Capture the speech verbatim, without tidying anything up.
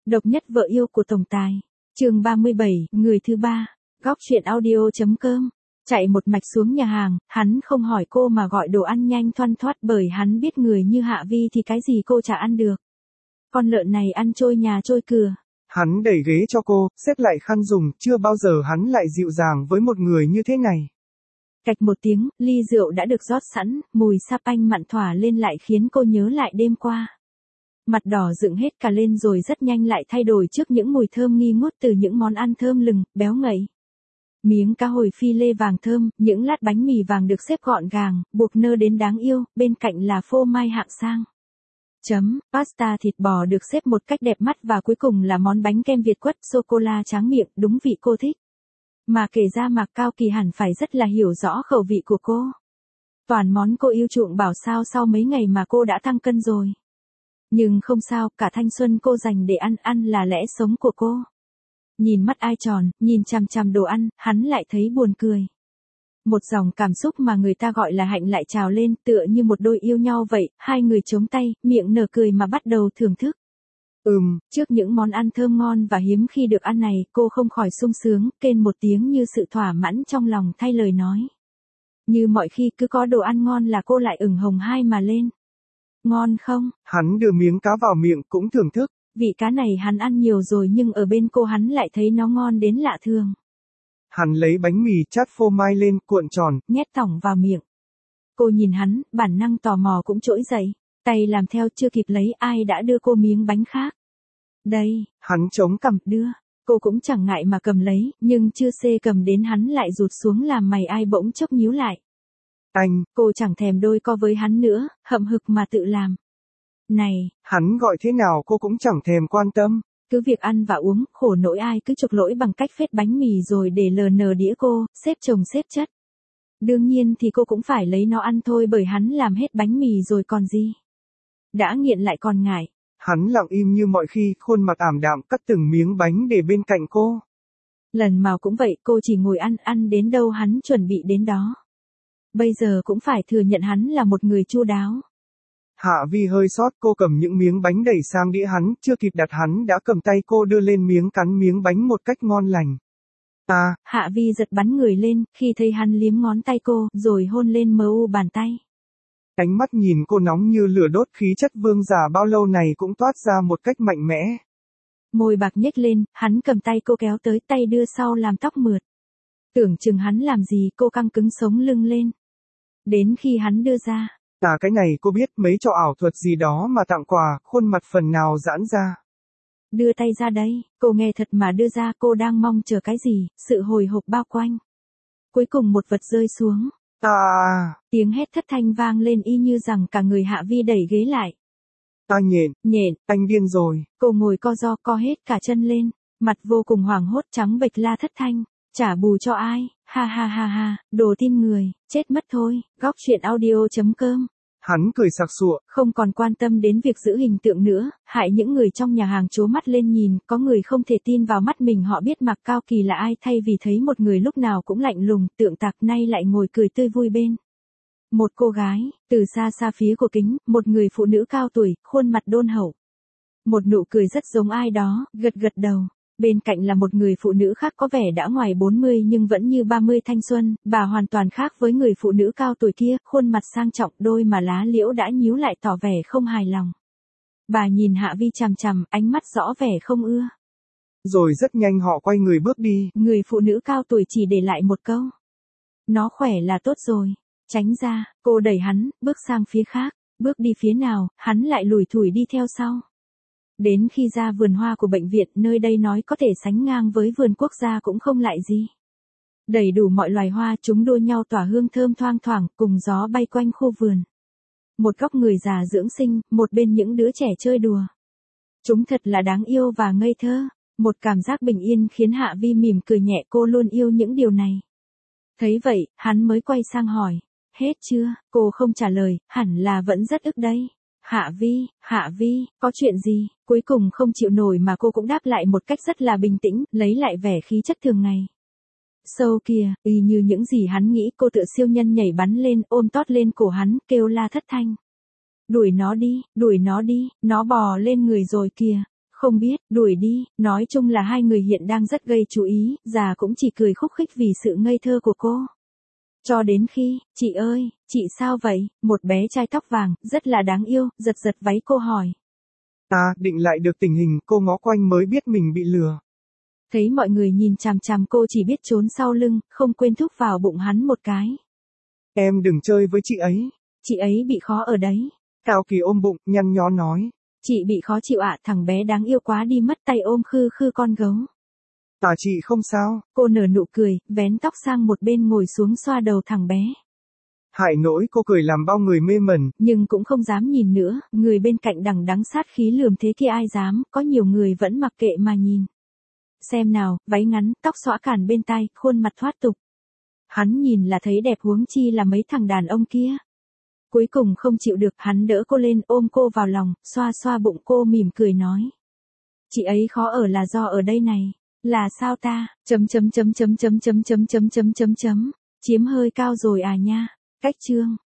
Độc nhất vợ yêu của tổng tài. Chương ba mươi bảy, người thứ ba. Góc truyện audio.com. Chạy một mạch xuống nhà hàng, hắn không hỏi cô mà gọi đồ ăn nhanh thoăn thoắt bởi hắn biết người như Hạ Vi thì cái gì cô chả ăn được. Con lợn này ăn trôi nhà trôi cửa. Hắn đẩy ghế cho cô, xếp lại khăn dùng, chưa bao giờ hắn lại dịu dàng với một người như thế này. Cạch một tiếng, ly rượu đã được rót sẵn, mùi sáp anh mặn thỏa lên lại khiến cô nhớ lại đêm qua. Mặt đỏ dựng hết cả lên rồi rất nhanh lại thay đổi trước những mùi thơm nghi ngút từ những món ăn thơm lừng, béo ngậy. Miếng cá hồi phi lê vàng thơm, những lát bánh mì vàng được xếp gọn gàng, buộc nơ đến đáng yêu, bên cạnh là phô mai hạng sang. Chấm, pasta thịt bò được xếp một cách đẹp mắt và cuối cùng là món bánh kem Việt quất sô-cô-la tráng miệng, đúng vị cô thích. Mà kể ra Mạc Cao Kỳ hẳn phải rất là hiểu rõ khẩu vị của cô. Toàn món cô yêu chuộng bảo sao sau mấy ngày mà cô đã tăng cân rồi. Nhưng không sao, cả thanh xuân cô dành để ăn, ăn là lẽ sống của cô. Nhìn mắt ai tròn, nhìn chằm chằm đồ ăn, hắn lại thấy buồn cười. Một dòng cảm xúc mà người ta gọi là hạnh lại trào lên, tựa như một đôi yêu nhau vậy, hai người chống tay, miệng nở cười mà bắt đầu thưởng thức. Ừm, trước những món ăn thơm ngon và hiếm khi được ăn này, cô không khỏi sung sướng, kêu một tiếng như sự thỏa mãn trong lòng thay lời nói. Như mọi khi cứ có đồ ăn ngon là cô lại ửng hồng hai mà lên. Ngon không? Hắn đưa miếng cá vào miệng cũng thưởng thức. Vị cá này hắn ăn nhiều rồi nhưng ở bên cô hắn lại thấy nó ngon đến lạ thường. Hắn lấy bánh mì chát phô mai lên cuộn tròn, nhét thỏng vào miệng. Cô nhìn hắn, bản năng tò mò cũng trỗi dậy, tay làm theo chưa kịp lấy ai đã đưa cô miếng bánh khác. Đây, hắn chống cằm đưa, cô cũng chẳng ngại mà cầm lấy, nhưng chưa xê cầm đến hắn lại rụt xuống làm mày ai bỗng chốc nhíu lại. Anh, cô chẳng thèm đôi co với hắn nữa, hậm hực mà tự làm. Này, hắn gọi thế nào cô cũng chẳng thèm quan tâm. Cứ việc ăn và uống, khổ nỗi ai cứ chụp lỗi bằng cách phết bánh mì rồi để lờ nờ đĩa cô, xếp chồng xếp chất. Đương nhiên thì cô cũng phải lấy nó ăn thôi bởi hắn làm hết bánh mì rồi còn gì. Đã nghiện lại còn ngại. Hắn lặng im như mọi khi, khuôn mặt ảm đạm cắt từng miếng bánh để bên cạnh cô. Lần nào cũng vậy, cô chỉ ngồi ăn, ăn đến đâu hắn chuẩn bị đến đó. Bây giờ cũng phải thừa nhận hắn là một người chu đáo. Hạ Vi hơi sót, cô cầm những miếng bánh đẩy sang đĩa hắn, chưa kịp đặt hắn đã cầm tay cô đưa lên miếng cắn miếng bánh một cách ngon lành. À, Hạ Vi giật bắn người lên, khi thấy hắn liếm ngón tay cô, rồi hôn lên mờ u bàn tay. Ánh mắt nhìn cô nóng như lửa đốt, khí chất vương giả bao lâu này cũng toát ra một cách mạnh mẽ. Môi bạc nhếch lên, hắn cầm tay cô kéo tới, tay đưa sau làm tóc mượt. Tưởng chừng hắn làm gì, cô căng cứng sống lưng lên. Đến khi hắn đưa ra. À cái này cô biết, mấy trò ảo thuật gì đó mà tặng quà, khuôn mặt phần nào giãn ra. Đưa tay ra đây, cô nghe thật mà đưa ra, cô đang mong chờ cái gì, sự hồi hộp bao quanh. Cuối cùng một vật rơi xuống. À, tiếng hét thất thanh vang lên y như rằng cả người Hạ Vi đẩy ghế lại. Ta nhện, nhện, anh điên rồi. Cô ngồi co ro co hết cả chân lên, mặt vô cùng hoảng hốt trắng bệch la thất thanh, trả bù cho ai, ha ha ha ha, đồ tin người, chết mất thôi, góc truyện audio.com. Hắn cười sặc sụa, không còn quan tâm đến việc giữ hình tượng nữa, hại những người trong nhà hàng trố mắt lên nhìn, có người không thể tin vào mắt mình, họ biết Mạc Cao Kỳ là ai thay vì thấy một người lúc nào cũng lạnh lùng, tượng tạc nay lại ngồi cười tươi vui bên. Một cô gái, từ xa xa phía của kính, một người phụ nữ cao tuổi, khuôn mặt đôn hậu. Một nụ cười rất giống ai đó, gật gật đầu. Bên cạnh là một người phụ nữ khác có vẻ đã ngoài bốn mươi nhưng vẫn như ba mươi thanh xuân, bà hoàn toàn khác với người phụ nữ cao tuổi kia, khuôn mặt sang trọng, đôi mà lá liễu đã nhíu lại tỏ vẻ không hài lòng. Bà nhìn Hạ Vi chằm chằm, ánh mắt rõ vẻ không ưa. Rồi rất nhanh họ quay người bước đi. Người phụ nữ cao tuổi chỉ để lại một câu. Nó khỏe là tốt rồi. Tránh ra, cô đẩy hắn, bước sang phía khác, bước đi phía nào, hắn lại lủi thủi đi theo sau. Đến khi ra vườn hoa của bệnh viện, nơi đây nói có thể sánh ngang với vườn quốc gia cũng không lại gì. Đầy đủ mọi loài hoa, chúng đua nhau tỏa hương thơm thoang thoảng, cùng gió bay quanh khu vườn. Một góc người già dưỡng sinh, một bên những đứa trẻ chơi đùa. Chúng thật là đáng yêu và ngây thơ, một cảm giác bình yên khiến Hạ Vi mỉm cười nhẹ, cô luôn yêu những điều này. Thấy vậy, hắn mới quay sang hỏi, hết chưa, cô không trả lời, hẳn là vẫn rất ức đây. Hạ Vi, Hạ Vi, có chuyện gì? Cuối cùng không chịu nổi mà cô cũng đáp lại một cách rất là bình tĩnh, lấy lại vẻ khí chất thường ngày. Sâu kìa, y như những gì hắn nghĩ, cô tựa siêu nhân nhảy bắn lên, ôm tót lên cổ hắn, kêu la thất thanh. Đuổi nó đi, đuổi nó đi, nó bò lên người rồi kìa. Không biết, đuổi đi, nói chung là hai người hiện đang rất gây chú ý, già cũng chỉ cười khúc khích vì sự ngây thơ của cô. Cho đến khi, chị ơi, chị sao vậy, một bé trai tóc vàng, rất là đáng yêu, giật giật váy cô hỏi. À, định lại được tình hình, cô ngó quanh mới biết mình bị lừa. Thấy mọi người nhìn chằm chằm cô chỉ biết trốn sau lưng, không quên thúc vào bụng hắn một cái. Em đừng chơi với chị ấy. Chị ấy bị khó ở đấy. Cao Kỳ ôm bụng, nhăn nhó nói. Chị bị khó chịu ạ, thằng bé đáng yêu quá đi mất tay ôm khư khư con gấu. À chị không sao. Cô nở nụ cười, vén tóc sang một bên ngồi xuống xoa đầu thằng bé. Hại nỗi cô cười làm bao người mê mẩn. Nhưng cũng không dám nhìn nữa, người bên cạnh đằng đắng sát khí lườm thế kia ai dám, có nhiều người vẫn mặc kệ mà nhìn. Xem nào, váy ngắn, tóc xõa cản bên tai, khuôn mặt thoát tục. Hắn nhìn là thấy đẹp huống chi là mấy thằng đàn ông kia. Cuối cùng không chịu được, hắn đỡ cô lên ôm cô vào lòng, xoa xoa bụng cô mỉm cười nói. Chị ấy khó ở là do ở đây này. Là sao ta, chấm chấm chấm chấm chấm chấm chấm chấm chấm chấm chấm, chiếm hơi cao rồi à nha, cách chương.